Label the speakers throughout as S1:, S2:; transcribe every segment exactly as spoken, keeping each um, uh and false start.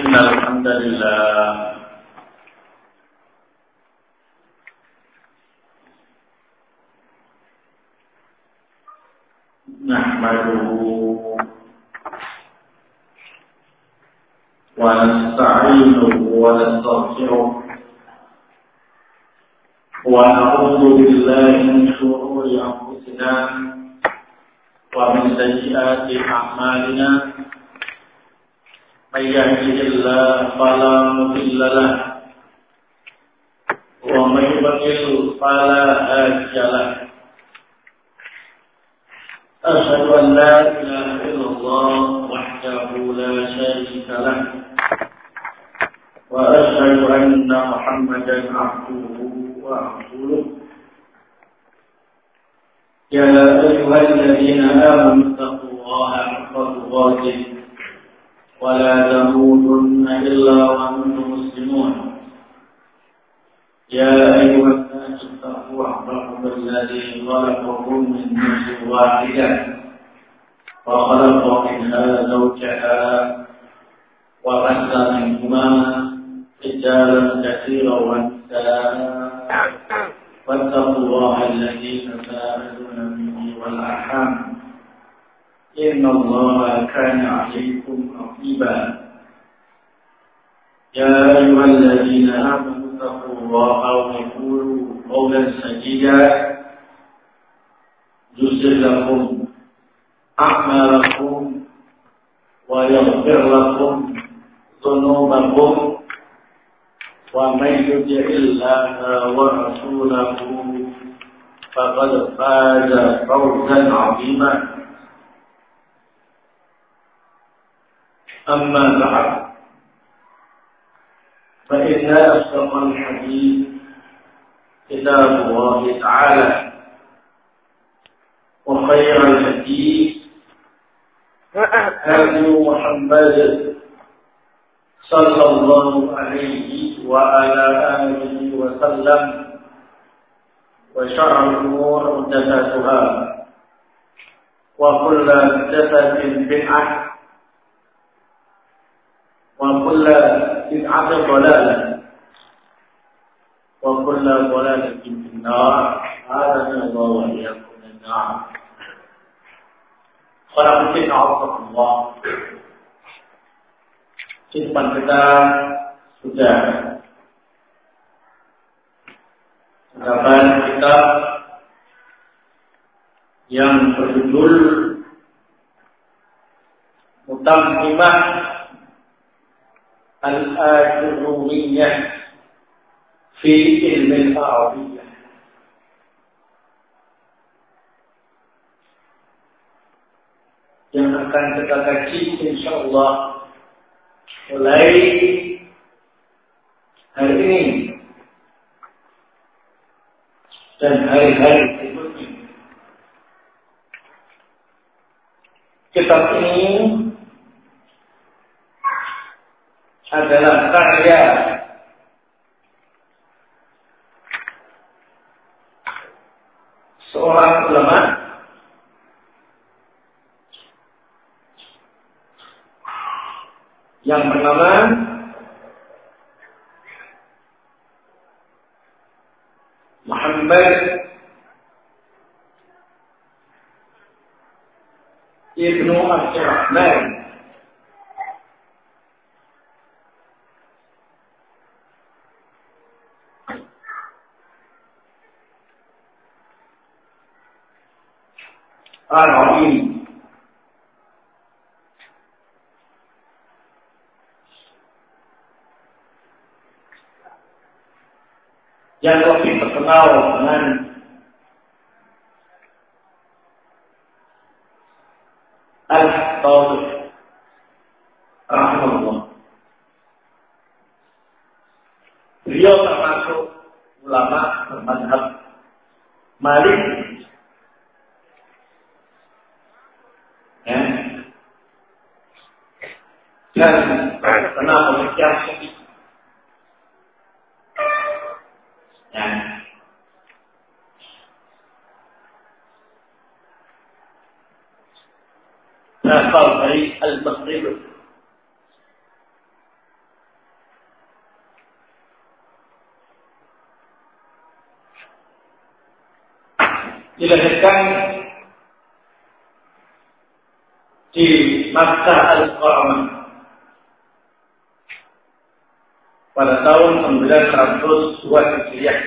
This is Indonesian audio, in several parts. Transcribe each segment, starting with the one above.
S1: إن الحمد لله نحمده ونستعينه ونستغفره ونعوذ بالله من شرور أنفسنا ومن سيئات أعمالنا من يهده الله فلا مضل له ومن يضلل فلا هادي له أشهد أن لا إله إلا الله وحده لا شريك له وأشهد أن محمدا عبده ورسوله يا أيها الذين آمنوا اتقوا الله حق تقاته ولا تموتن إلا وأنتم مسلمون يا أيها الناس اتقوا ربكم الذي خلقكم من نفس واحدة وخلق منها زوجها وبث منهما رجالا كثيرا ونساء واتقوا الله الذي تساءلون به والأرحام إن الله كان عليكم رقيبا يا أيها الذين آمنوا اتقوا الله وقولوا قولا سديدا يصلح لكم أعمالكم ويغفر لكم ذنوبكم ومن يطع الله ورسوله فقد فاز فوزا عظيما أما بعد فإن أصدق الحديث كتاب الله تعالى وخير الحديث هدي محمد صلى الله عليه وعلى آله وسلم وشر الأمور محدثاتها وكل محدثة بدعة وكل بدعة ضلالة وكل ضلالة في النار أعاذنا الله وإياكم من النار. Khairuddin Allah. Simpan kita sudah mendapat kitab yang berjudul Mutammimah Al-Ajurumiyah fi Ilmi Al-Arabiyyah. Yang akan kita kaji insyaallah mulai hari ini dan hari-hari berikutnya. Kitab ini adalah karya seorang ulama yang bernama Muhammad Ibnu Abdurrahman Al-Arabi. Yang lebih terkenal dengan Al-Tawfiq rahimahullah. Beliau termasuk ulama bermadzhab Maliki. Ya. Dan terkenal pemikiran Syafi'i. Ya. Berasal dari Al-Maghrib. dilahirkan di Makkah Al-Mukarramah pada tahun sembilan ratus dua Hijriah.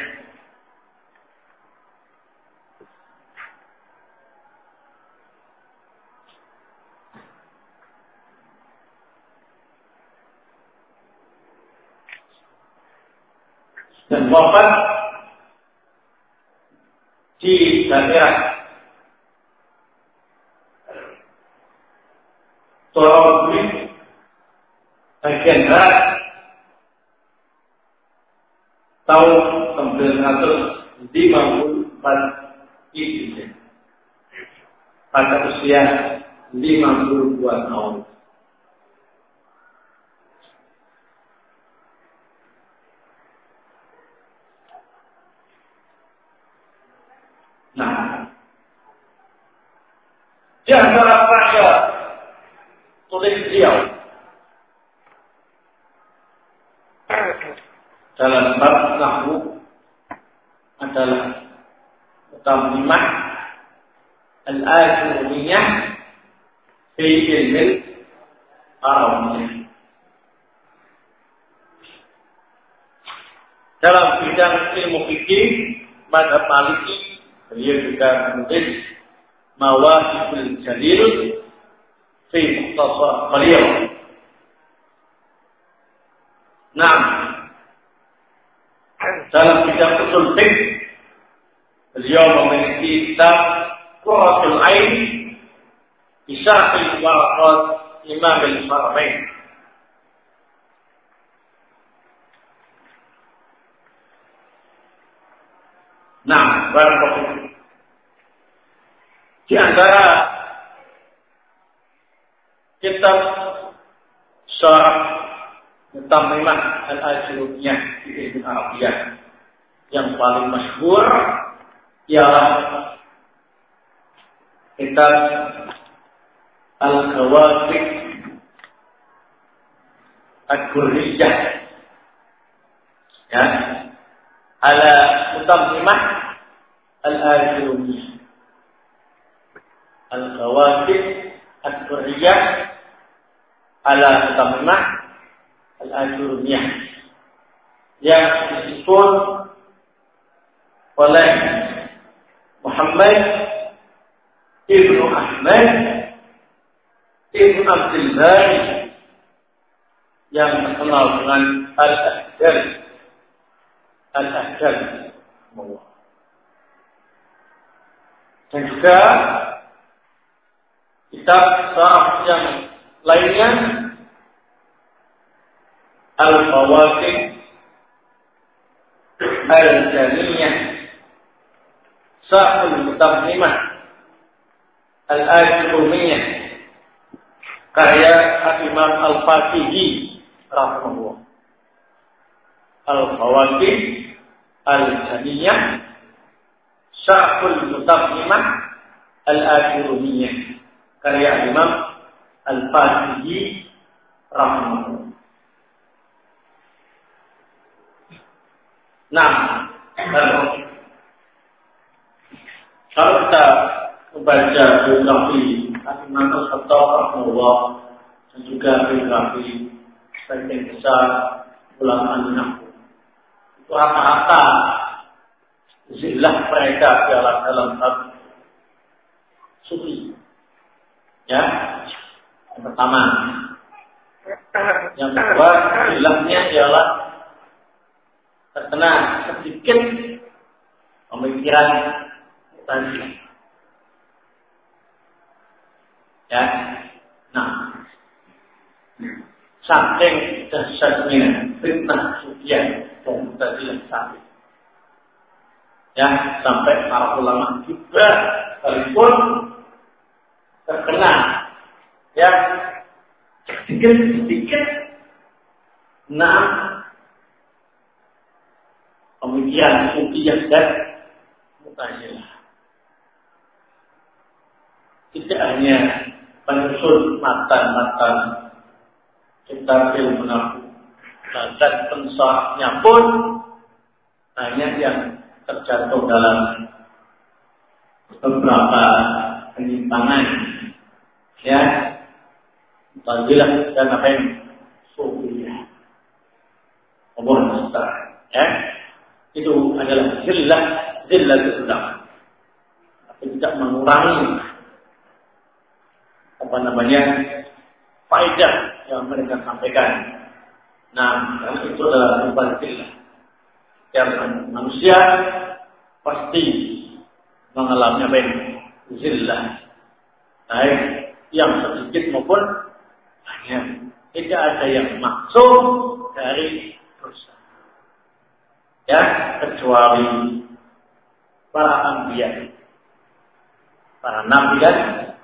S1: Dan wafat di daerah Torabuli bagian barat tahun sembilan ratus lima puluh empat Hijriah pada usia lima puluh dua tahun. Nah, di antara karya tulis beliau dalam bab nahwu adalah Muqaddimah Al-Ajurumiyah fi Ilmi Al-Arabiyyah. Dalam bidang ilmu fikih mazhab Maliki, beliau juga menulis Mawahibul Jalil fi Mukhtasar beliau. Nah, dalam bidang usul fiqh beliau memiliki kitab Qurratul Ain bi Syarh Waraqat Imam Al-Haramain. Nah, barakallahu di antara kitab Syarah Mutamimah Al-Ajurumiyah di Ilmu Arabiyah yang paling masyhur ialah kitab Al-Qawaid Al-Qurriyah, ya, ala Mutamimah Al-Ajurumiyah. Al-Qawaid Al-Qurriyah ala Mutamimah Al-Ajurumiyah yang disebut oleh Muhammad Ibnu Ahmad Ibnu Abdul Bari yang terkenal dengan Al-Ahdal Al-Ahdal dan juga kitab syarah yang lainnya Al-Fawaid Al-Janiyah Sahul Mutamimah Al-Ajurumiyah karya Imam Al-Fatihi rahimahullah. Al-Fawaid Al-Janiyah Sahul Mutamimah Al-Ajurumiyah karya Imam Al-Fatihi rahimahullah. Nah, kalau kita membaca biografi Imam Al-Khattab rahimahullah dan juga biografi sebagian besar ulama nahwu, itu rata-rata zillah mereka adalah dalam bab sufi. Ya, yang pertama, yang kedua zillahnya ialah terkena sedikit pemikiran tadi. Ya, nah, saking dahsyatnya fitnah sufian dan mutazilah sapi. Ya, sampai para ulama juga sekalipun terkena ya sedikit-sedikit nah pemikiran sufian dan mutazilah. Tidak hanya penyusun matan-matan kitab ilmu nahwu, dan pensarahnya pun hanya yang terjatuh dalam beberapa penyimpangan, ya, Mu'tazilah dan apa yang Sufiyah, Allah Musta'an, ya, itu adalah zillah, zillah kesudahan, tapi tidak mengurangi apa namanya faedah yang mereka sampaikan. Nah, karena itu adalah sebuah zillah. Yang manusia pasti mengalami apa ini? Zillah. Baik yang sedikit maupun banyak. Tidak ada yang maksum dari dosa. Ya, kecuali para anbiya, para nabi dan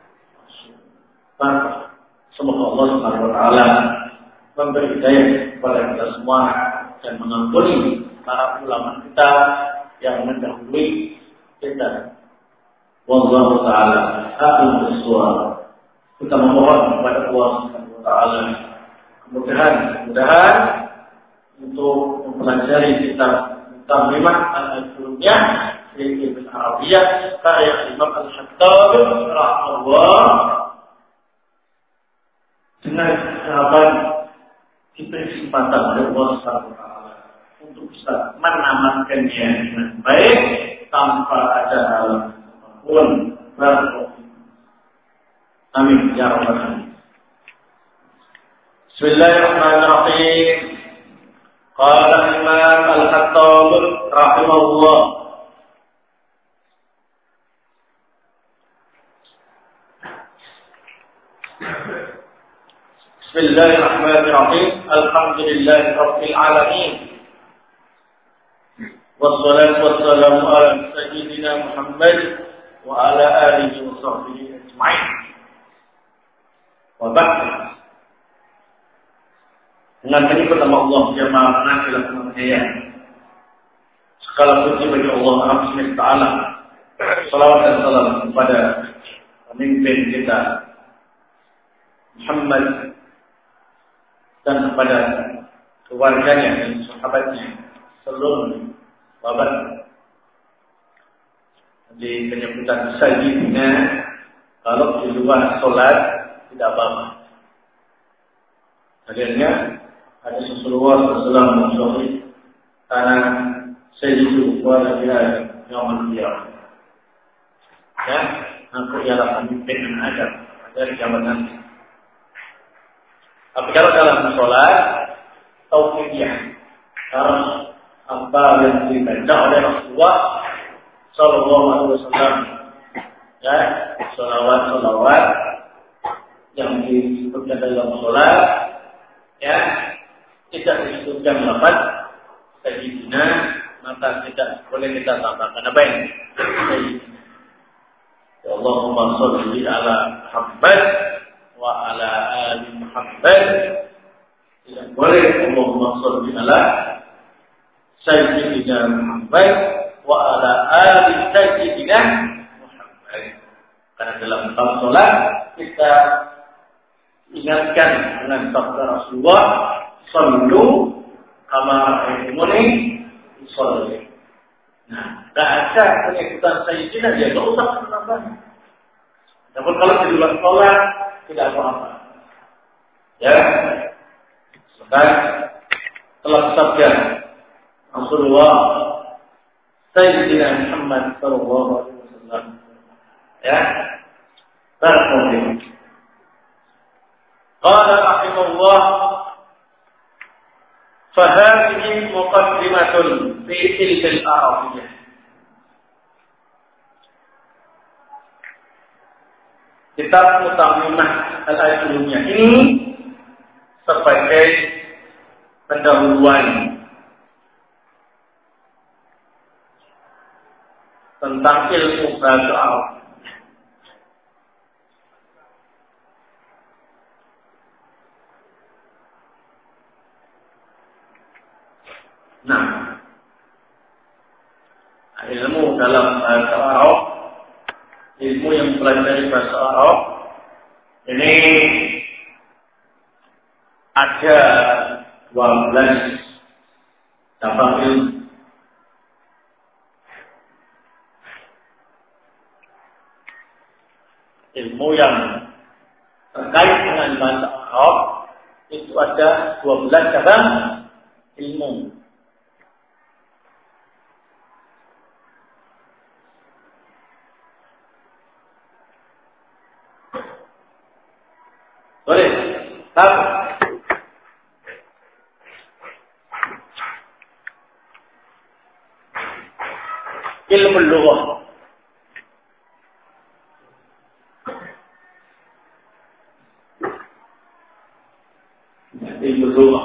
S1: rasul. Semoga Allah Subhanahu wa taala memberi hidayah kepada kita semua dan mengampuni para ulama kita yang mendahului kita. Wallahu taala a'lam bissawab. Kita memohon kepada Allah Subhanahu wa taala kemudahan, kemudahan untuk mempelajari kitab Tamimah al-Ajrumiyah fi Ibn Arabiyyah karya Imam Al-Khattabi rahimahullah, dengan harapan diberi kesempatan oleh Allah Subhanahu wa taala untuk bisa menamatkannya dengan baik tanpa ada hal apapun. Amin ya rabbal alamin. Bismillahirrahmanirrahim. Qala Imam Al-Khattabi rahimahullah, Bismillahirrahmanirrahim. Alhamdulillahi rabbil alamin. Wassalatu wassalamu ala sayyidina Muhammad wa ala alihi wa sahbihi ajma'in. Wa ba'd. Dengan menyebut nama Allah yang Maha Pengasih dan Penyayang, segala puji bagi Allah Rabb semesta alam. Salawat dan salam kepada pemimpin kita Muhammad dan kepada keluarganya dan sahabatnya seluruh babat. Di penyebutan sayyidina, kalau di luar sholat tidak apa-apa. Akhirnya ada Rasulullah sallallahu alaihi wasallam karena sayyidu wa nabiya yaumul qiyamah. Ya, aku ialah pemimpin yang ada dari zaman nanti. Tapi kalau dalam sholat tauhidiyah, harus apa yang dibaca oleh Rasulullah sallallahu alaihi wasallam, ya, salawat-salawat yang disebutkan dalam sholat, ya, tidak disebutkan lafaz sayyidina, maka tidak boleh kita tambahkan apa ini? Sayyidina. Ya Allahumma sholli ala Muhammad wa ala ali Muhammad. Tidak boleh Allahumma sholli ala sayyidina Muhammad wa ala ali sayyidina Muhammad. Karena dalam bab salat kita ingatkan dengan sabda Rasulullah, sallu kama ra'aytumuni usolli. Nah, tidak ada penyebutan sayyidina, dia tidak usah menambah. Namun kalau di luar sholat tidak apa-apa. Ya, sebab telah sabda Rasulullah Sayyidina Muhammad sallallahu alaihi wasallam. Ya, barakallahu. Qala rahimahullah, fahadihi muqaddimatun fi ilmil arabiyyah. Kitab Mutamimah al-Ajrumiyah ini sebagai pendahuluan tentang ilmu bahasa Arab. Nah, ilmu dalam bahasa Arab, ilmu yang mempelajari bahasa Arab ini ada dua belas cabang ilmu. ilmu yang terkait dengan bahasa Arab itu ada dua belas cabang ilmu. Boleh? Tahu? Ilmu lughah. Ilmu lughah.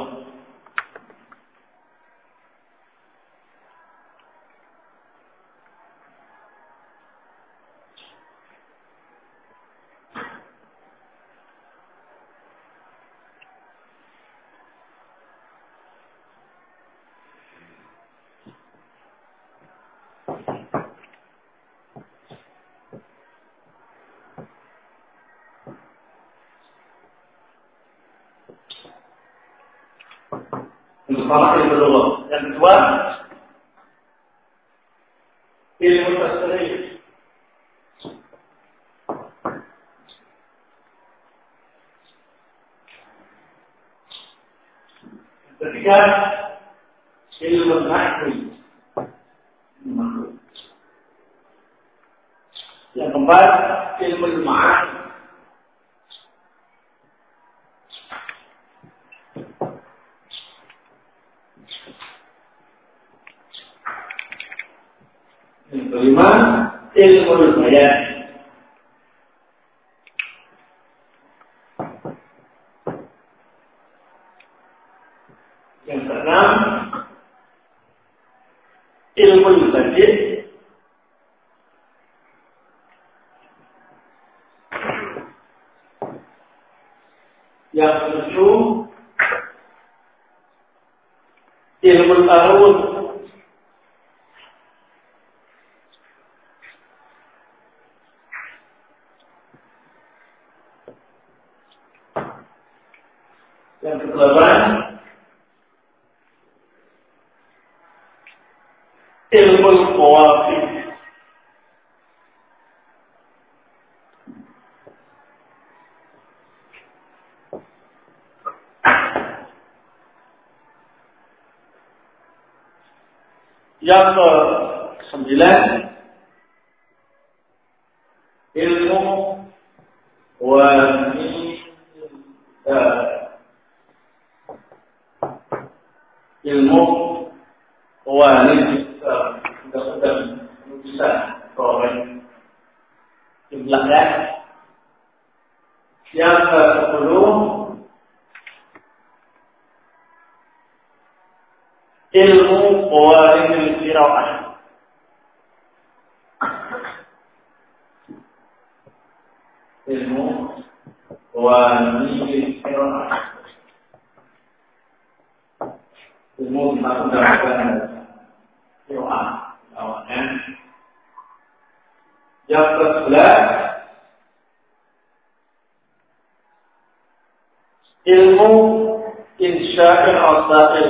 S1: Yang pertama ilmu lughah. Yang kedua ilmu tasrif. Yang ketiga ilmu nahwu. Yang keempat ilmu ma'ani. Yang kelima ilmu bayan. Yang keenam ilmu badi'. Yang ketujuh ilmu tarun. Yang kedelapan ilmu qawaid. Yang ke sembilan ilmu wanita. Ilmu wanita sudah bisa orang jumlah ya. Yang ke sepuluh ilmu qawaidul qiraah. Ilmu qawaidul qiraah. Ilmu tentang gerakan qiraah awalnya. Yang ke sebelas ilmu insya'il asail.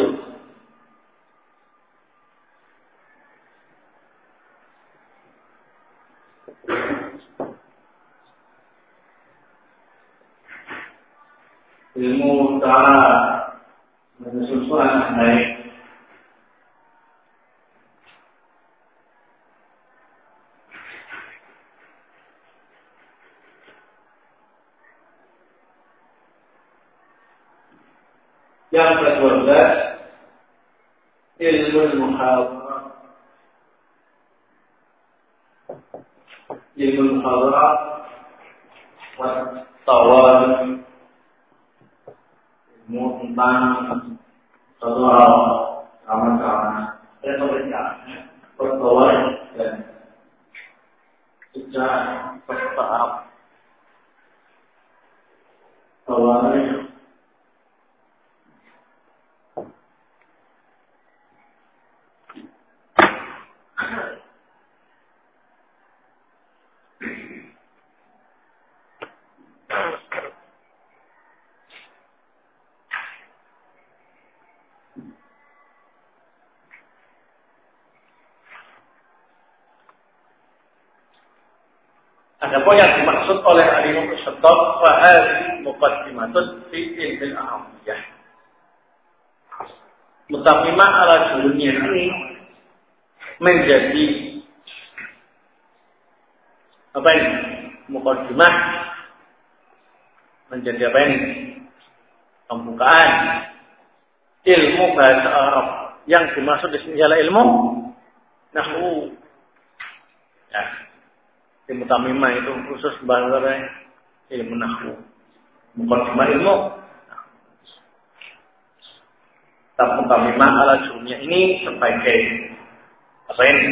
S1: Ilmu cara menyusun anak baik. Yang kedua belas ilmu muhawarah. Ilmu muhawarah wa tawari. Ilmu tentang satu hal sama-sama retorika, pertawari dan secara bertahap. Tawari Adapun yang dimaksud oleh Al-Imam Asy-Syattab fa hadhihi muqaddimatun fi ilmil ahamiyah. Mutammimah ala dunia ini menjadi apa ini? Muqaddimah menjadi apa ini? Pembukaan ilmu bahasa Arab. Yang dimaksud di sini adalah ilmu nahwu. Ya. Di Mutammimah itu khusus bahasa ilmu nahwu. Muqaddimah ilmu. Tapi Mutammimah ala dunia ini sebagai apa ini?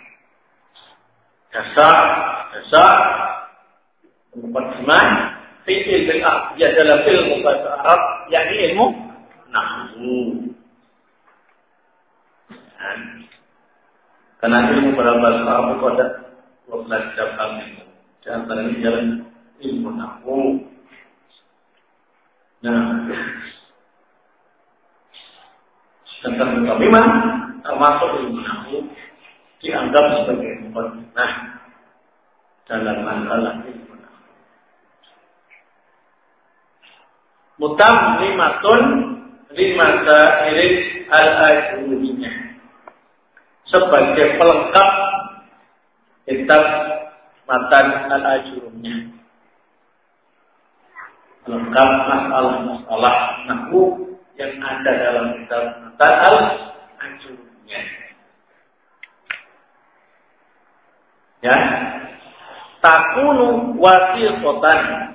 S1: Dasar, dasar Muqaddimah fi ilmu Arab. Dia adalah ilmu bahasa Arab, yakni ilmu nahwu. Karena ilmu bahasa Arab itu ada dua belas cabang ilmu. Di antaranya adalah ilmu nahwu. Nah, tentang Mutammimah termasuk ilmu nahwu dianggap sebagai muqaddimah dalam masalah ilmu nahwu. Mutammimatun lima sa'iril al-ajrumiyah sebagai pelengkap kitab matan al-ajrumiyah, pelengkap masalah-masalah nahwu yang ada dalam kitab matan al-ajrumiyah. Ya, takunu wasiqatan.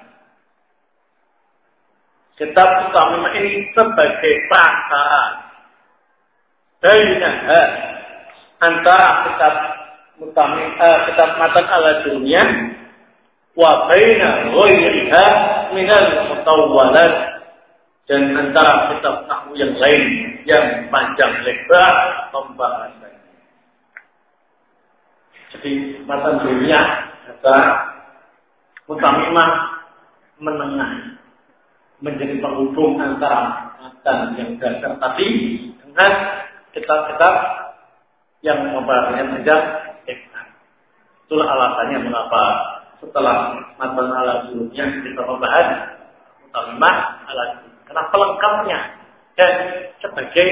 S1: Kitab Mutammimah ini sebagai perantara bainaha antara kitab Mutammimah, kitab matan al-ajrumiyah wa baina ghairiha min al-mutawwalat, dan antara kitab nahwu yang lain yang panjang lebar pembahasannya. Jadi matan dunia kata Mutammimah menengah, menjadi penghubung antara matan yang dasar tadi dengan kitab-kitab yang membahasnya panjang lebar. Itulah alasannya mengapa setelah matan al-ajrumiyah kita membahas Mutammimah al-ajrumiyah, karena pelengkapnya dan sebagai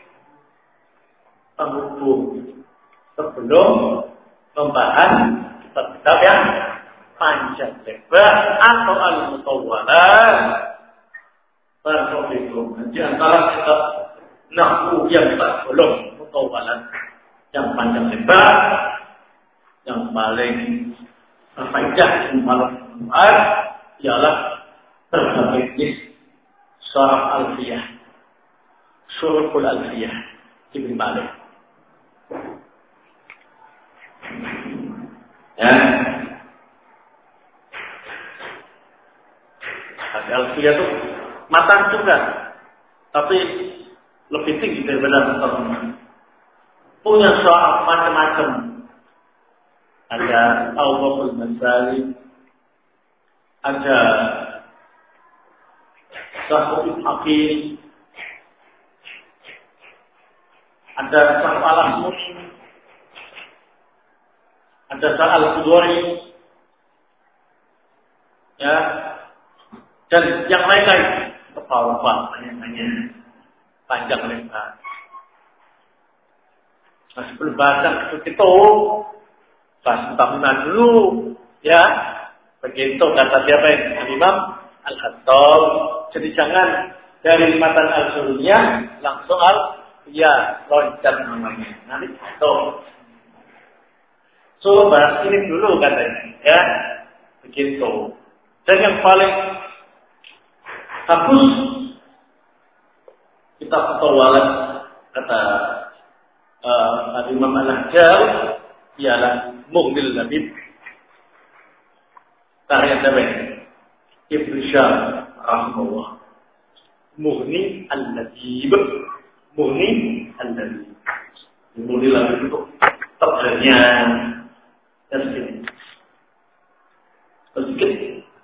S1: penghubung sebelum membahas kitab-kitab yang panjang lebar atau al-mutawwalat. Barakallahu di antara kitab nahwu yang tergolong mutawwalat, yang panjang lebar, yang paling terpanjang, yang paling lebar ialah berbagai jenis syarah alfiyah, syurhul alfiyah Ibn Malik. Ya, alfiyah itu matan juga, tapi lebih tinggi daripada Mutammimah. Punya soal macam-macam. Ada Al-Waful Masali, ada Sahul Hakim, ada Sahul Al-Asmus, ada Sahul Al-Qudwari, ya, dan yang lain-lain. Kepala-kepala banyak-banyak, panjang lebar. Nah, sebelum bahasa itu, bahas Mutammimah dulu, ya. Begitu kata siapa ini? Imam Al-Khattab. Jadi jangan dari matan al-ajrumiyah langsung al ya loncat namanya. Nanti itu. So bahas ini dulu katanya, ya. Begitu. Dan yang paling bagus kita mutawwalat kata uh, Imam Al-Hajjal ialah Mughnil Labib karya siapa? Ibnu Syam rahimahullah. Mughni Al-Labib, Mughni Al-Labib. Mughni Al-Labib itu tebelnya dan sedikit. Sedikit.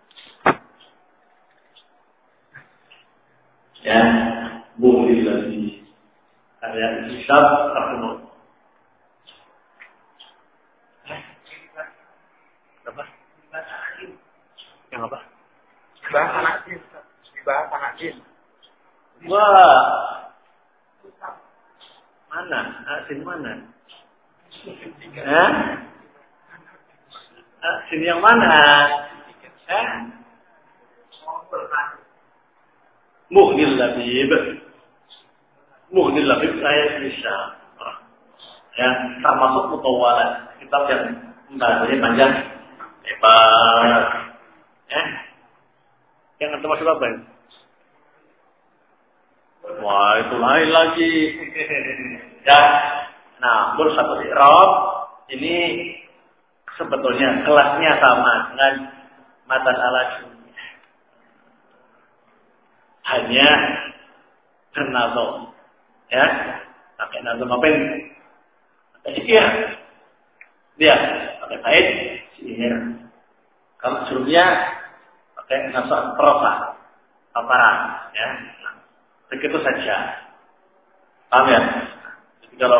S1: Ya, Mughni Al-Labib karya Ibnu Syam rahimahullah. Berapa?
S2: Yang apa?
S3: Dibahas anak jin. Dibahas anak jin.
S1: Wah. Mana? Asin mana? Hah? Asin yang mana? Hah? Muhnil Labib. Muhnil Labib saya bisa. Ya, termasuk Mutawalat. Kitab yang bahasanya panjang. Hebat. Ya. Yang termasuk apa ini? Wah, itu lain lagi. Ya. Nah, Mulkhatul I'rab ini sebetulnya kelasnya sama dengan matan al-Ajrumiyah. Hanya bernazam. Ya. Pakai nazam apa ini? Pakai sihir. Dia pakai bait sihir. Kalau Ajrumiyah pakai nazam prosa. Paparan, ya. Begitu saja. Paham ya? Jadi kalau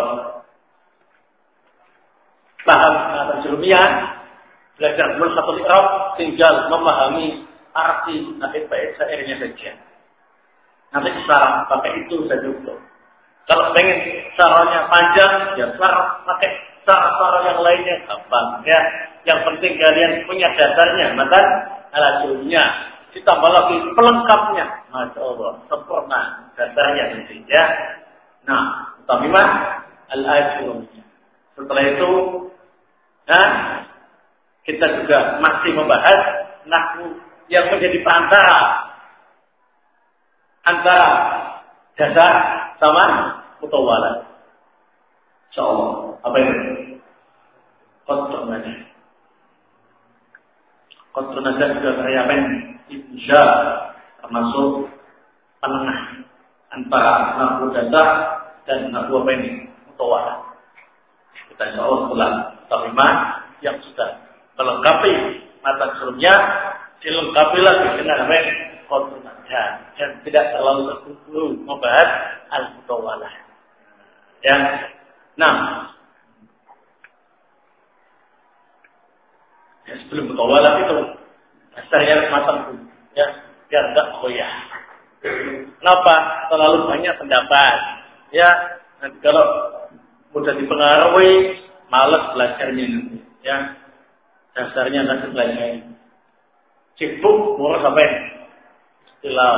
S1: paham kata Ajrumiyah, belajar Mulkhatul I'rab tinggal memahami arti nanti bait syairnya saja. Nanti cara pakai itu saja cukup. Kalau pengen caranya panjang, ya cara pakai cara-cara yang lainnya gampang. Ya, yang penting kalian punya dasarnya, maka Al-Ajrumiyah. Ditambah lagi pelengkapnya, Masya Allah, sempurna dasarnya tentunya. Nah, Tamimah Al-Ajrumiyah. Setelah itu, nah, kita juga masih membahas nahwu yang menjadi perantara antara dasar sama mutawalat. Insya Allah, apa itu? Qadrun najah. Qadrun najah juga saya apa ini? Ibja termasuk penengah antara nahwu dasar dan nahwu apa ini? Mutawalat. Kita insya Allah setelah Tamimah yang sudah melengkapi mata sebelumnya, dilengkapi lagi dengan apa ini? Qadrun najah. Dan tidak terlalu terburu-buru membahas al-mutawalah. Ya. Nah, ya, sebelum mutawalah itu dasarnya matang dulu, ya, biar tidak goyah. Kenapa? Terlalu banyak pendapat. Ya, nanti kalau mudah dipengaruhi, malas belajarnya nanti. Ya, dasarnya nanti belajar. Sibuk, murah sampai istilah.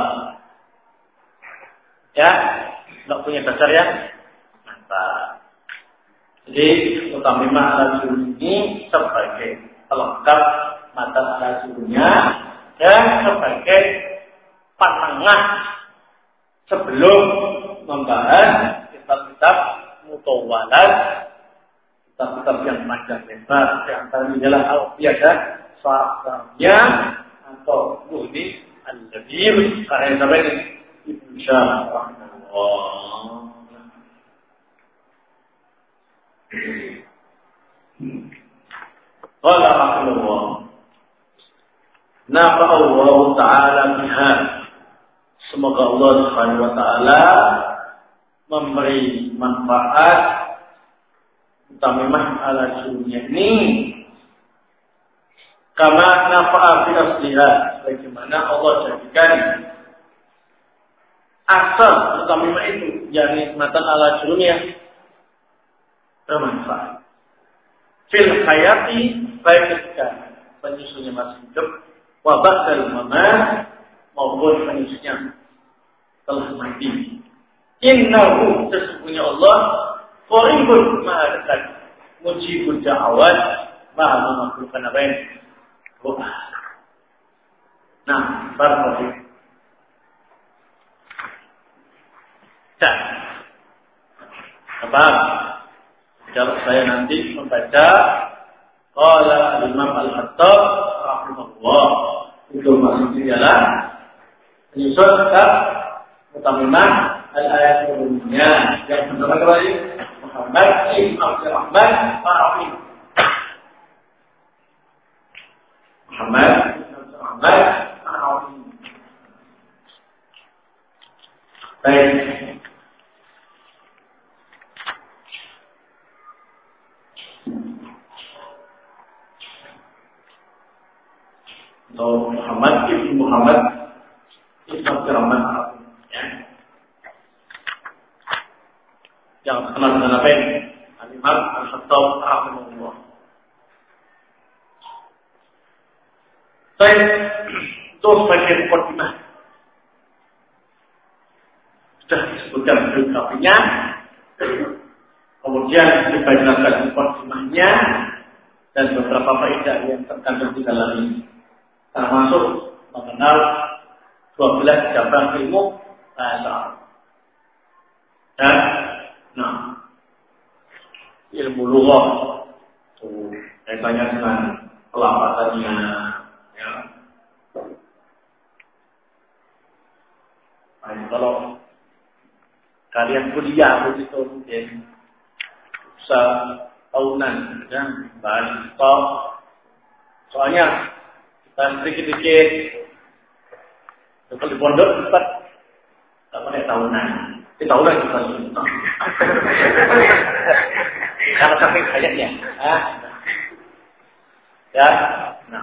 S1: Ya, nggak punya dasar ya, mantap. Jadi Tamimah Al-Ajrumiyah ini sebagai pelengkap mata Al-Ajrumiyah dan sebagai penengah sebelum membahas kitab-kitab mutawalat, kitab-kitab yang panjang lebar, yang antaranya adalah Al-Alfiyah dan Syarahnya atau Muhni Al-Labib karya sampai ini. Insyaallah. Qala rahimahullah. Nafa Allah Ta'ala biha. Semoga Allah Subhanahu wa Ta'ala memberi manfaat Tamimah Al-Ajrumiyah ini kama nafa'a fi asliha, bagaimana Allah jadikan asal Tamimah itu, yakni matan Al-Ajrumiyah bermanfaat. Fil hayati, baik ketika penyusunya masih hidup, wa ba'dal mamat, maupun penyusunya telah mati. Innahu, sesungguhnya Allah qaribun maha dekat, mujibud da'awat, maha memakbulkan apa ini? Doa. Nah, barakallahu. Dan apa? Kalau saya nanti membaca qala Imam Al-Khattab rahimahullah, itu maksudnya adalah menyusun kitab Tamimah Al-Ajrumiyah yang bernama lagi Muhammad ibn Abdul Rahman Ar-Rafi. Muhammad ibn Abdul Rahman Ar-Rafi. Baik. Untuk Muhammad ibn Muhammad ibn Abdurrahman ya. Yang terkenal dengan apa ini? Al-Imam Al-Khattab rahimahullah. Saya itu sebagai mukadimah. Sudah disebutkan biografinya, kemudian dibacakan mukadimahnya dan beberapa faedah yang terkandung di dalam ini, termasuk mengenal dua belas cabang ilmu bahasa Arab. Dan nah, ilmu lughah tuh kaitannya dengan pelafalannya ya. Nah, kalau kalian kuliah begitu mungkin bisa tahunan ya, bahas stop. Soalnya kita sedikit-sedikit kalau di pondok sempat tak pakai tahunan. Di tahunan kita sudah. Karena sampai kayaknya, ah, ya, nah,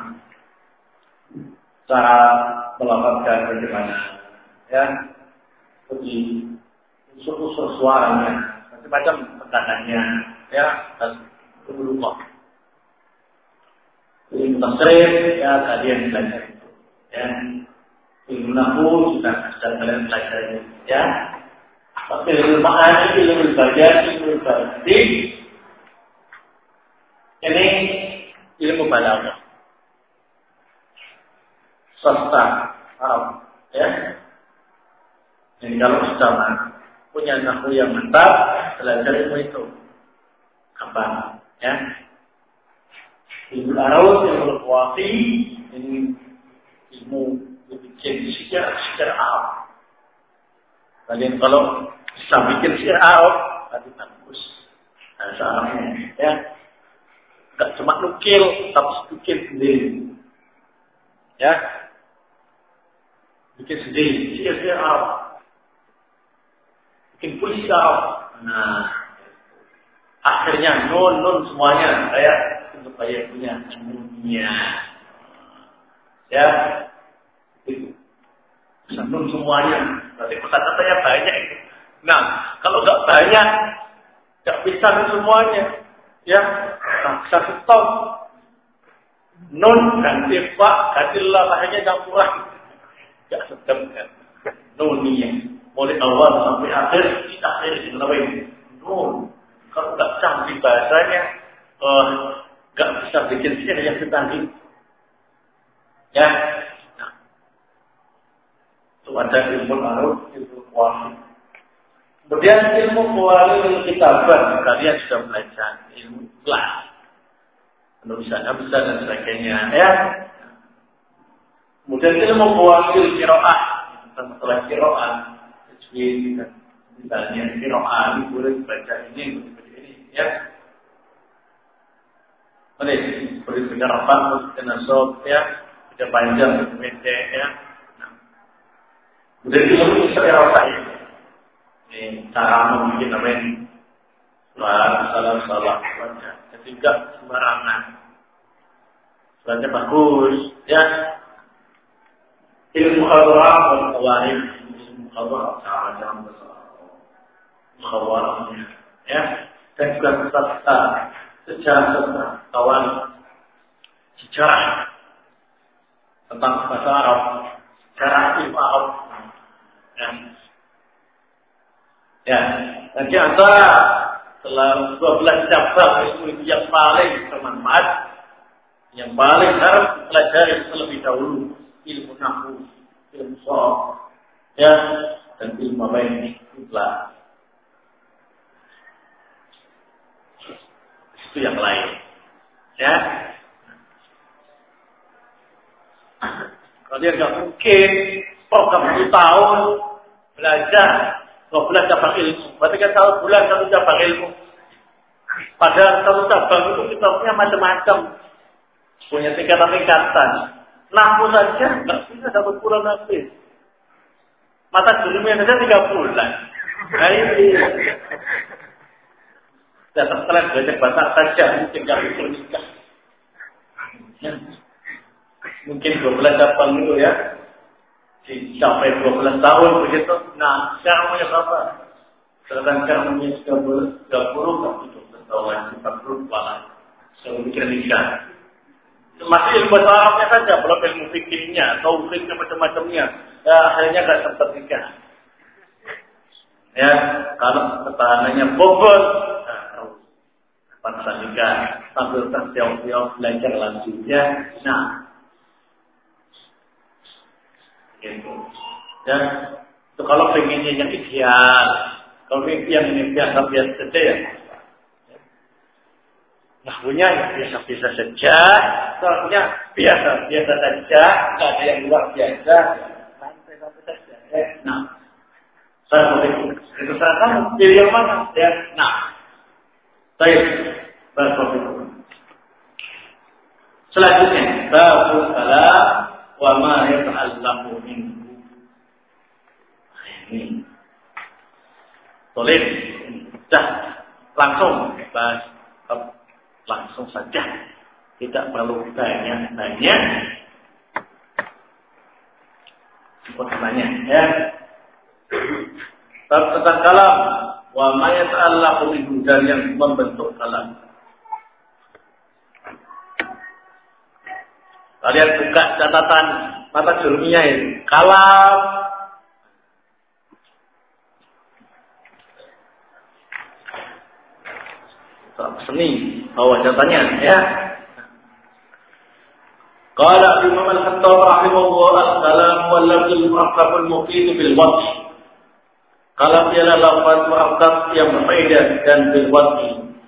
S1: cara melafalkan bagaimana, ya, lebih unsur-unsur suaranya, macam-macam tekanannya, ya, dan berubah. Ilmu tasrif, ya, kalian belajar itu, ya, ilmu nahwu juga sudah kalian belajar itu, ya. Tapi ilmu ma'ani, ilmu bayan, ilmu batin, ini ilmu balaghah, sastra Arab, ya. Jadi kalau sudah punya nahwu yang mantap, belajar ilmu itu gampang, ya. Ilmu arus, ilmu qawafi, ini ilmu bikin sejarah sejarah Arab. Kalian kalau bisa bikin sejarah Arab, berarti bagus bahasa Arabnya, ya. Tidak cuma nukil, tapi bikin sendiri, ya. Bikin sendiri, sejarah Arab. Bikin puisi Arab. Nah, akhirnya nun nun semuanya kayak untuk kayak punya dunia, ya. Itu nun semuanya. Berarti kata-katanya banyak itu. Nah, kalau nggak banyak, nggak bisa semuanya, ya. Nah, satu stop. Nun ganti fa, ganti la, hanya campuran. Nggak sedap kan? Nunnya. Mulai awal sampai akhir, di akhir itu apa ini? Nun. Kalau nggak canggih bahasanya, uh, nggak bisa bikin sihir yang canggih. Ya. Nah. Itu ada ilmu arus, ilmu qawafi. Kemudian ilmu qawafi, ilmu kitabah, kalian sudah belajar ilmu kelas, penulisan bisa dan sebagainya. Ya. Kemudian ilmu qawafi, qiraah, tentang masalah qiraah. Misalnya qiraah boleh baca ini seperti ini, ya. Boleh boleh baca rapat, baca nasab, ya, baca panjang, baca pendek, ya. Nah. Kemudian ilmu qiraah ini cara membuat apa ini? Salah salah salah baca, tidak sembarangan. Baca bagus, ya. Ilmu al-Qur'an dan qawaid. Mukhawarah, cara-cara besar, mukhawarahnya, ya, dan juga serta sejarah serta kawan sejarah tentang bahasa Arab, sejarah ilmu Arab, ya, ya. Dan di antara dalam dua belas cabang ilmu yang paling bermanfaat, yang paling harus dipelajari terlebih dahulu, ilmu nahwu, ilmu sharaf, ya, dan ilmu apa ini? Itulah. Itu yang lain. Ya. Kalian nggak mungkin program satu tahun belajar dua belas cabang ilmu. Berarti kan satu bulan satu cabang ilmu. Pada satu cabang itu kita punya macam-macam. Punya tingkatan-tingkatan. Nahwu saja nggak bisa satu bulan habis. Mata dulunya saja tiga bulan. Nah ini. Datang setelah belajar bahasa saja mungkin nggak bisa nikah. mungkin dua belas cabang itu ya, sampai dua belas tahun begitu. Nah, sekarang punya berapa? Sedangkan sekarang punya tiga puluh, tiga puluh, dua belas tahun, empat puluh tahun. Saya mikir nikah. Masih ilmu bahasa Arabnya saja, belum ilmu fikihnya, atau fikih macam-macamnya. Ya, akhirnya nggak sempat nikah. Ya, kalau ketahanannya bobot, nah, kapan nikah sambil tersiau-siau belajar lanjutnya. Nah, gitu. Ya, itu kalau pengennya yang ideal, kalau yang ini biasa-biasa saja ya. Nahwunya ya biasa-biasa saja, soalnya biasa-biasa saja, nggak ada yang luar biasa, santai-santai saja. Eh, nah, saya mau itu saya kamu pilih yang mana? Ya, nah, saya berpikir. Selanjutnya, babul kalam wa ma yata'allamu minhu. Ini, boleh, dah langsung bahas. Langsung saja, tidak perlu banyak-banyak pertanyaan ya. Tentang kalam, wa ma yata'allaqu minhu, dan yang membentuk kalam. Kalian buka catatan mata jurumiyah ini. Kalam seni, bawa catatannya ya. Qala Imam Al-Khattab rahimahullah, al-kalam wal lafzul murakkab al-mufid bil wadh. Kalam ialah lafaz murakkab yang berfaedah dan bil wadh.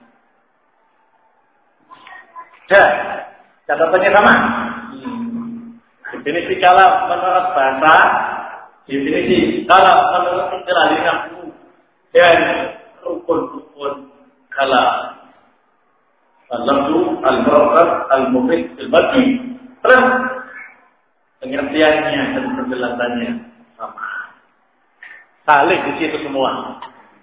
S1: Ya, catatannya sama. Hmm. Definisi kalam menurut bahasa, definisi kalam menurut istilah nahwu, dan rukun-rukun kalam. Al-lafzu al-murakkab al-mufid al-badi. Terus pengertiannya dan penjelasannya sama. Saling di situ semua.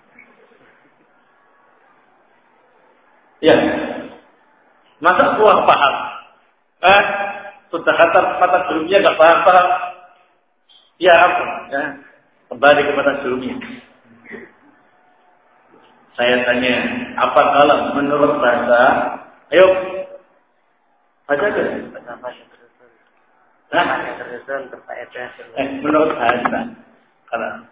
S1: Ya. Masa semua paham? Eh, sudah kata kata sebelumnya enggak paham-paham. Ya apa? Ya. Kembali kepada sebelumnya. Saya tanya, apa kalam menurut bahasa? Ayo, baca deh.
S3: Apa yang tersusun?
S1: Nah,
S3: Yang tersusun berfaedah.
S1: eh, menurut bahasa, kalam.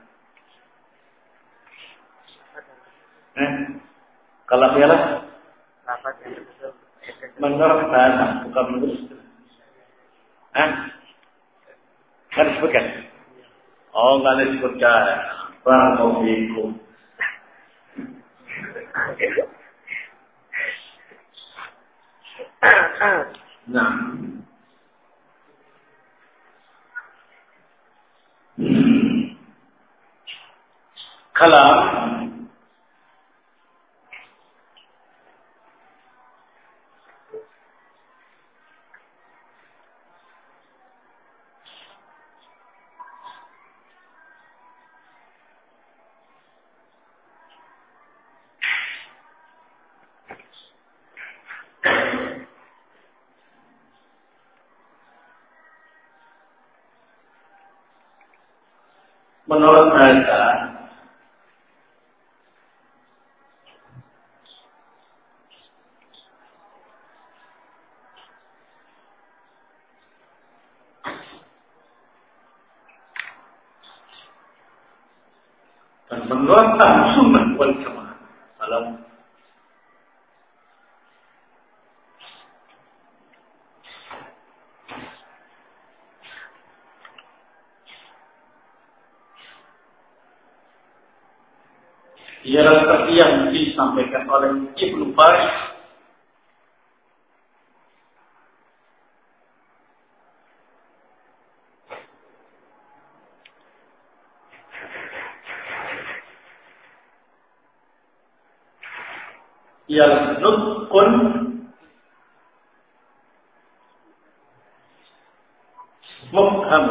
S1: Eh, kalam ialah
S3: Apa yang tersusun berfaedah.
S1: menurut bahasa, bukan menurut. Eh, nggak disebutkan? Oh, nggak disebutkan. Barakallahu. Nah, kalam menurut bahasa dan menurut Ahlussunnah wal Jamaah dalam ialah seperti yang disampaikan oleh Ibnu Faris ialah nutqun mubham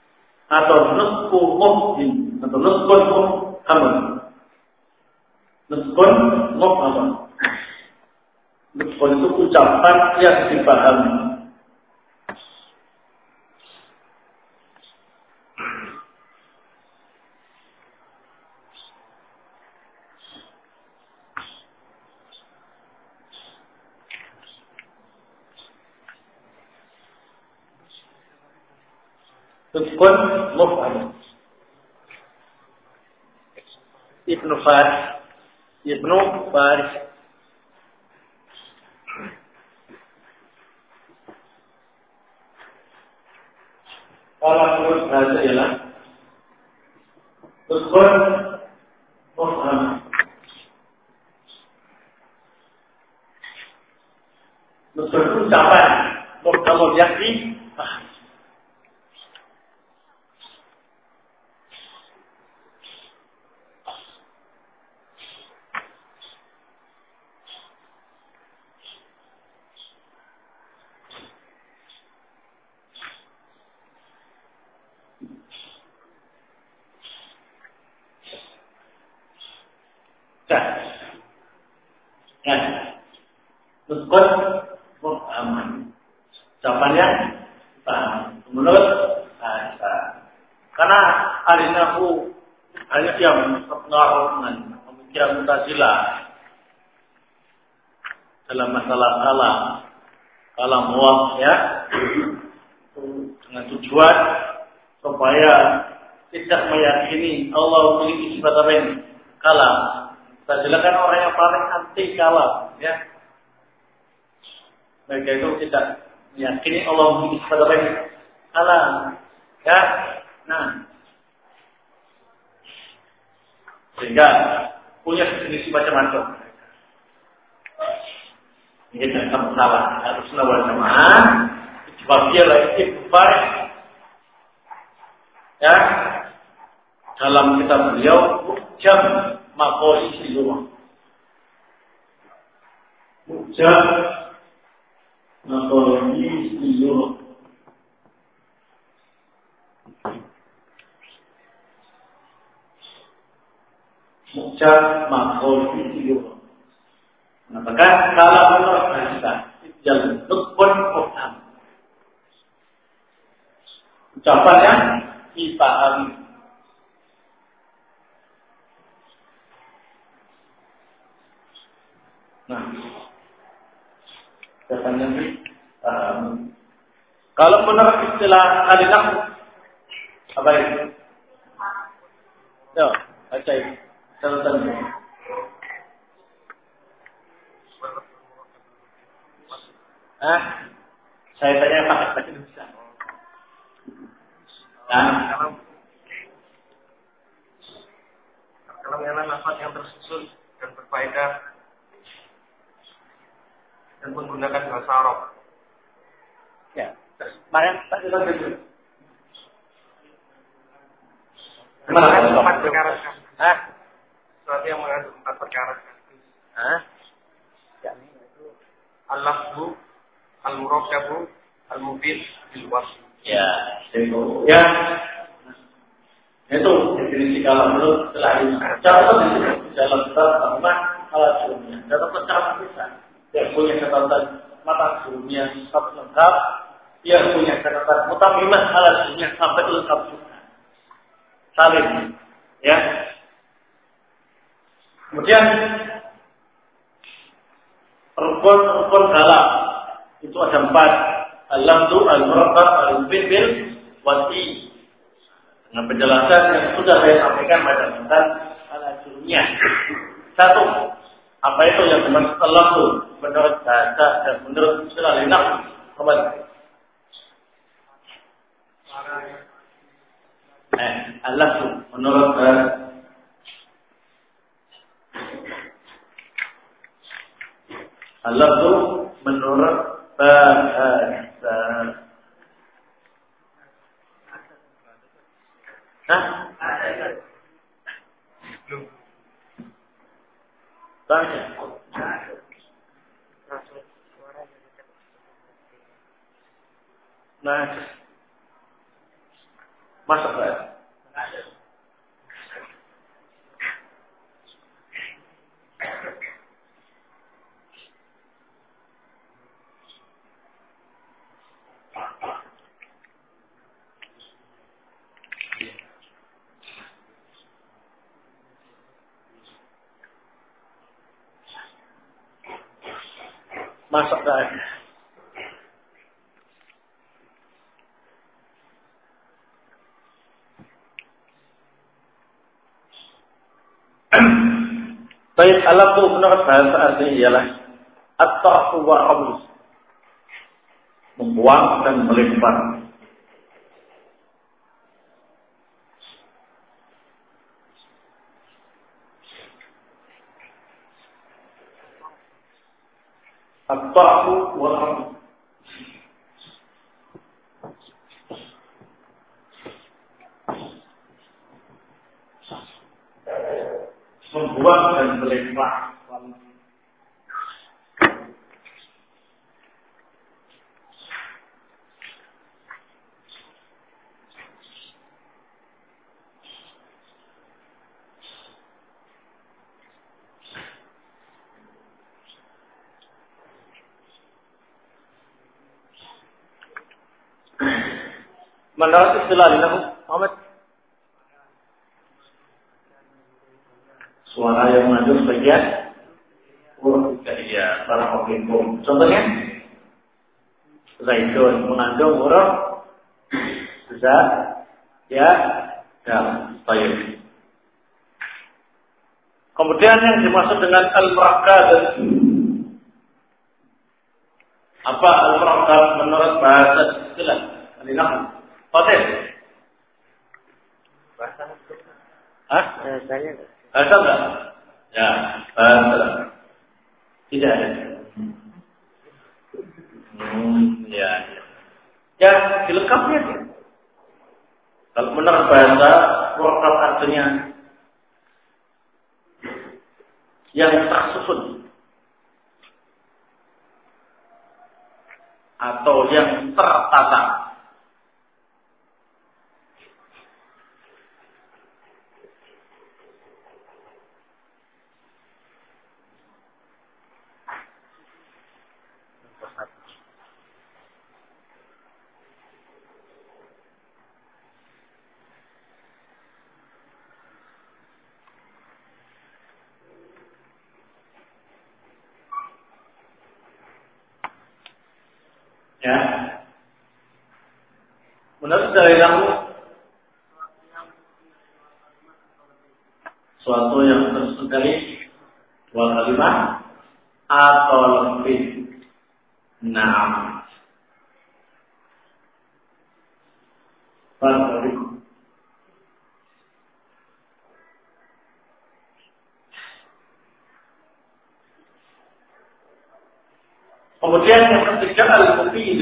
S1: atau nutqu mubhim atau nutqun mubham. Nutkun mufham. Nutkun itu ucapan yang dipahami. Nutkun mufham. Ibnu Faris, Ibnu Faris. Kalau menurut bahasa ialah nutkun mufham. Nutkun itu ucapan, mufham yang dipahami. Ya, nutkun mufham. Jawabannya paham. Menurut bahasa. Karena ahli nahwu hanya yang terpengaruh dengan pemikiran Mu'tazilah dalam masalah kalam, kalam muwaf ya, dengan tujuan supaya tidak meyakini Allah memiliki sifat apa ini? Kalam. Mu'tazilah kan orang yang paling anti kalam, ya. Mereka itu tidak meyakini Allah memiliki sifat apa ini? Kalam, ya. Nah, sehingga punya definisi macam-macam. Ini tidak salah. Harus nawar jamaah. Sebab dia lagi baik. Ya, dalam kitab beliau Mujam Maqasid Lughah. Mujam Maqasid Lughah. Mujam Maqasid Lughah. Mengatakan kalau menurut bahasa yang nutkun mufham. Ucapannya dipahami. Nah, ucapannya dipahami. Kalau menurut istilah ahli nahwu apa itu? Yo, baca ini. Contohnya. Ah, saya tanya pakai bahasa Indonesia. Dan
S3: kalau memang lafaz yang tersusun dan berfaedah dan menggunakan bahasa Arab.
S1: ya, Mariam tak bisa dulu.
S3: Mengandung empat perkara.
S1: Ah,
S3: Sesuatu yang mengandung empat perkara.
S1: ah,
S3: yakni itu al-lafzu, al-murakkabu, al-mufid, bil-wasf.
S1: ya, itu ya. Itu definisi kalau menurut setelah ini. Contoh di sini dalam kitab Ahmad al-Jumnya. Dalam kitab kita yang punya catatan mata jumnya sab lengkap, yang punya catatan mutamimah al-Jumnya sampai lengkap juga. Saling, ya. Kemudian rukun-rukun kalam itu ada empat. Al-lafzu, al-murakkab, al-mufid, bil-wasfi. Dengan penjelasan yang sudah saya sampaikan pada tentang al-jumnya. Satu, apa itu yang dimaksud al-lafzu menurut bahasa dan menurut istilah nahwu? Kembali. Eh, al-lafzu menurut bahasa. Al-lafzu menurut bahasa. Hah?
S3: Belum.
S1: Baca. Nah, masuk lah. Masuk lagi. Baik, alam itu menurut bahasa asli ialah at-ta'fu wa ramz. Membuang dan melempar. At-ta'fu wa ramz. Membuang dan melempar. Menurut istilah ini, Muhammad, suara yang mengandung sebagian huruf hijaiyah, para hukum. Contohnya, Zaidun mengandung huruf za, ya, dal, baik. Kemudian yang dimaksud dengan al-murakkab, apa al-murakkab menurut bahasa istilah? Al-nahwu. Fatih.
S3: Bahasa
S1: Hah?
S3: bahasanya
S1: Bahasa enggak? Ya, bahasa. Tidak ada. Hmm, ya, ya. Ya, dilengkapi aja. Kalau menurut bahasa, murakkab artinya yang tersusun atau yang tertata. Ya, menurut dari kamu suatu yang tersusun dari dua kalimat atau lebih. Naam. Barakallahu. Kemudian yang ketiga al-mufid.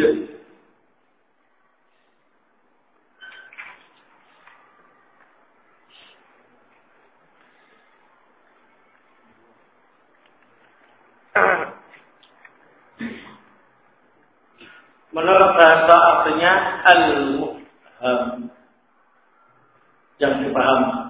S1: Menurut bahasa artinya al-mufham, yang dipahami.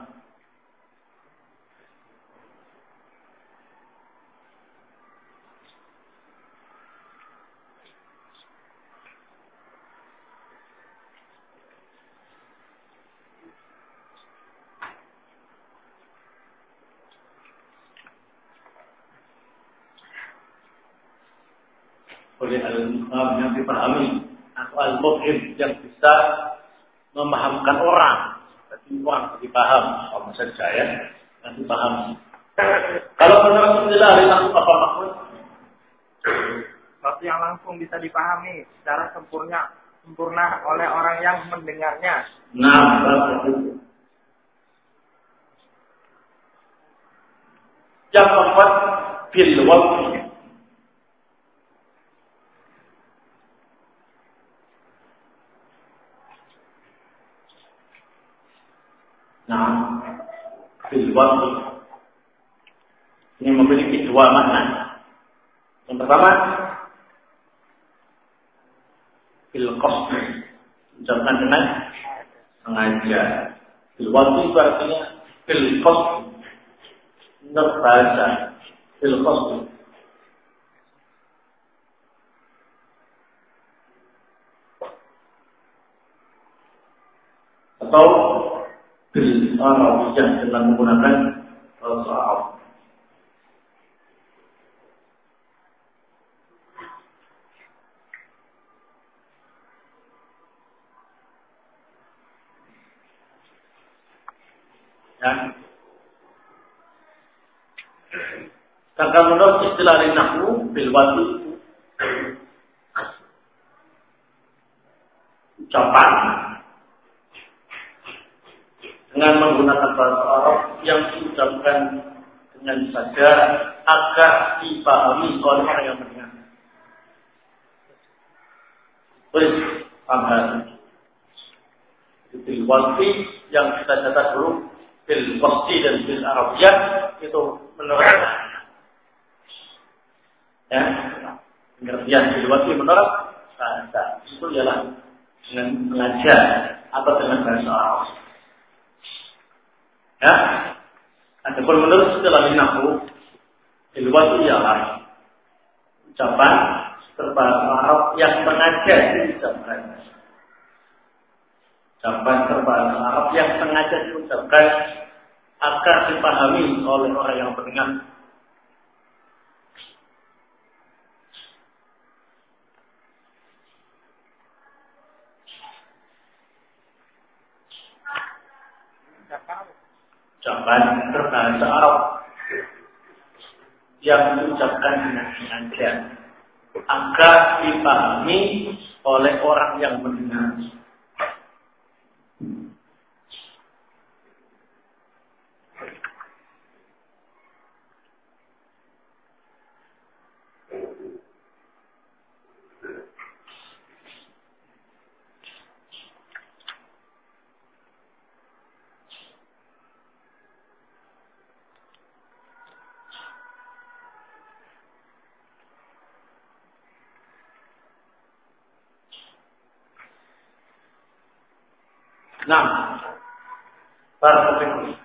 S1: Oleh al-mufham yang dipahami atau al-mufhim yang bisa memahamkan orang. Jadi orang dipaham, sama saja ya, yang dipahami. Kalau menurut istilah itu apa maksud?
S3: sesuatu yang langsung bisa dipahami secara sempurna sempurna oleh orang yang mendengarnya.
S1: Nah, betul. Yang keempat, bil waqti. Nah, bil waqti ini memiliki dua makna. Yang pertama, bil qasd, ucapkan dengan sengaja. Bil waqti itu artinya bil qasd, menurut bahasa bil qasd. Atau bil arabiyah dengan menggunakan bahasa Arab. Ya. Sedangkan menurut istilah nahwu bil wad'i ucapan dengan menggunakan bahasa Arab yang diucapkan dengan saja agar dipahami oleh orang yang mendengar. Boleh paham? Bil wad'i yang kita catat dulu bil wad'i dan bil Arabiyah itu menurut ya, pengertian bil wad'i menurut bahasa itu ialah dengan belajar atau dengan bahasa Arab. Ya, adapun menurut istilah nahwu bil wad'i ialah ucapan berbahasa Arab yang sengaja diucapkan. Ucapan berbahasa Arab yang sengaja diucapkan agar dipahami oleh orang yang mendengar. Ucapan berbahasa Arab yang diucapkan dengan sengaja agar dipahami oleh orang yang mendengar. Nah, para pendengar,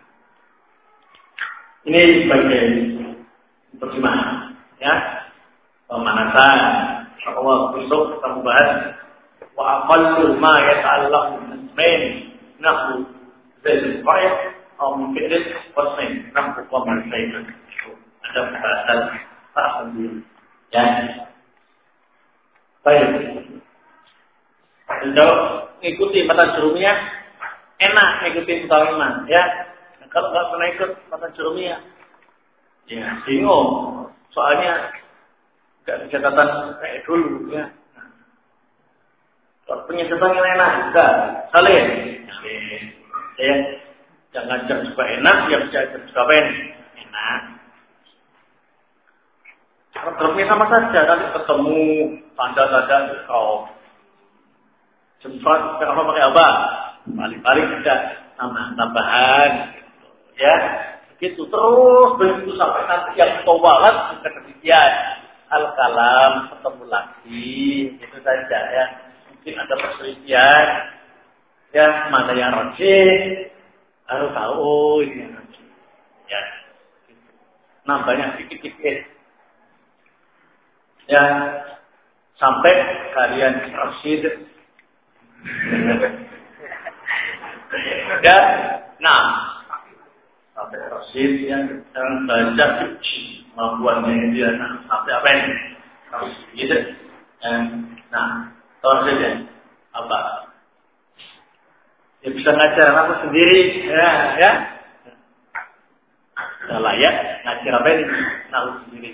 S1: ini sebagai bagaimana, ya, pemanasan. Allah besok kita membahas wa aqallu ma yata'allaqu min nahwu bil fa'il atau mungkin wasmin nahwu wa marsain. Ada bahasan sendiri, ya. Baik. Kalau ikuti mata jurumiyah enak ikuti mutawimah, ya. Nah, kalau nggak pernah ikut mata jurumiyah, ya bingung. Soalnya nggak ada catatan kayak dulu, ya. Nah, kalau punya catatan yang enak, enggak saleh, ya. Jangan jam juga enak, ya bisa jam juga enak. Kalau jurumiyah sama saja, nanti ketemu tanda-tanda kau sempat apa pakai apa? Balik-balik ada tambah tambahan, gitu, ya. Begitu terus begitu sampai nanti yang tawalat ke kemudian al-kalam ketemu lagi, itu saja, ya. Mungkin ada perselisihan, ya, mana yang rajih, harus tahu ini yang rajih, ya. Nambahnya sedikit-sedikit, ya, sampai kalian rasyid. Ya, nah, sampai rasid yang sekarang baca kemampuannya dia, nah, sampai apa ini? Gitu. Nah, rasidnya apa? Ya bisa ngajar apa sendiri, ya, ya. Sudah layak ngajar apa ini? Nah, sendiri.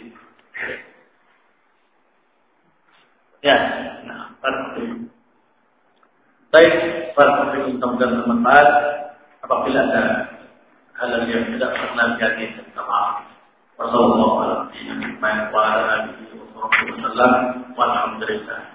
S1: Ya, nah, berarti. Baik, para pendengar mudah-mudahan bermanfaat. Apabila ada hal yang tidak pernah terjadi, minta maaf. Wassalamualaikum warahmatullahi wabarakatuh. Walhamdulillah.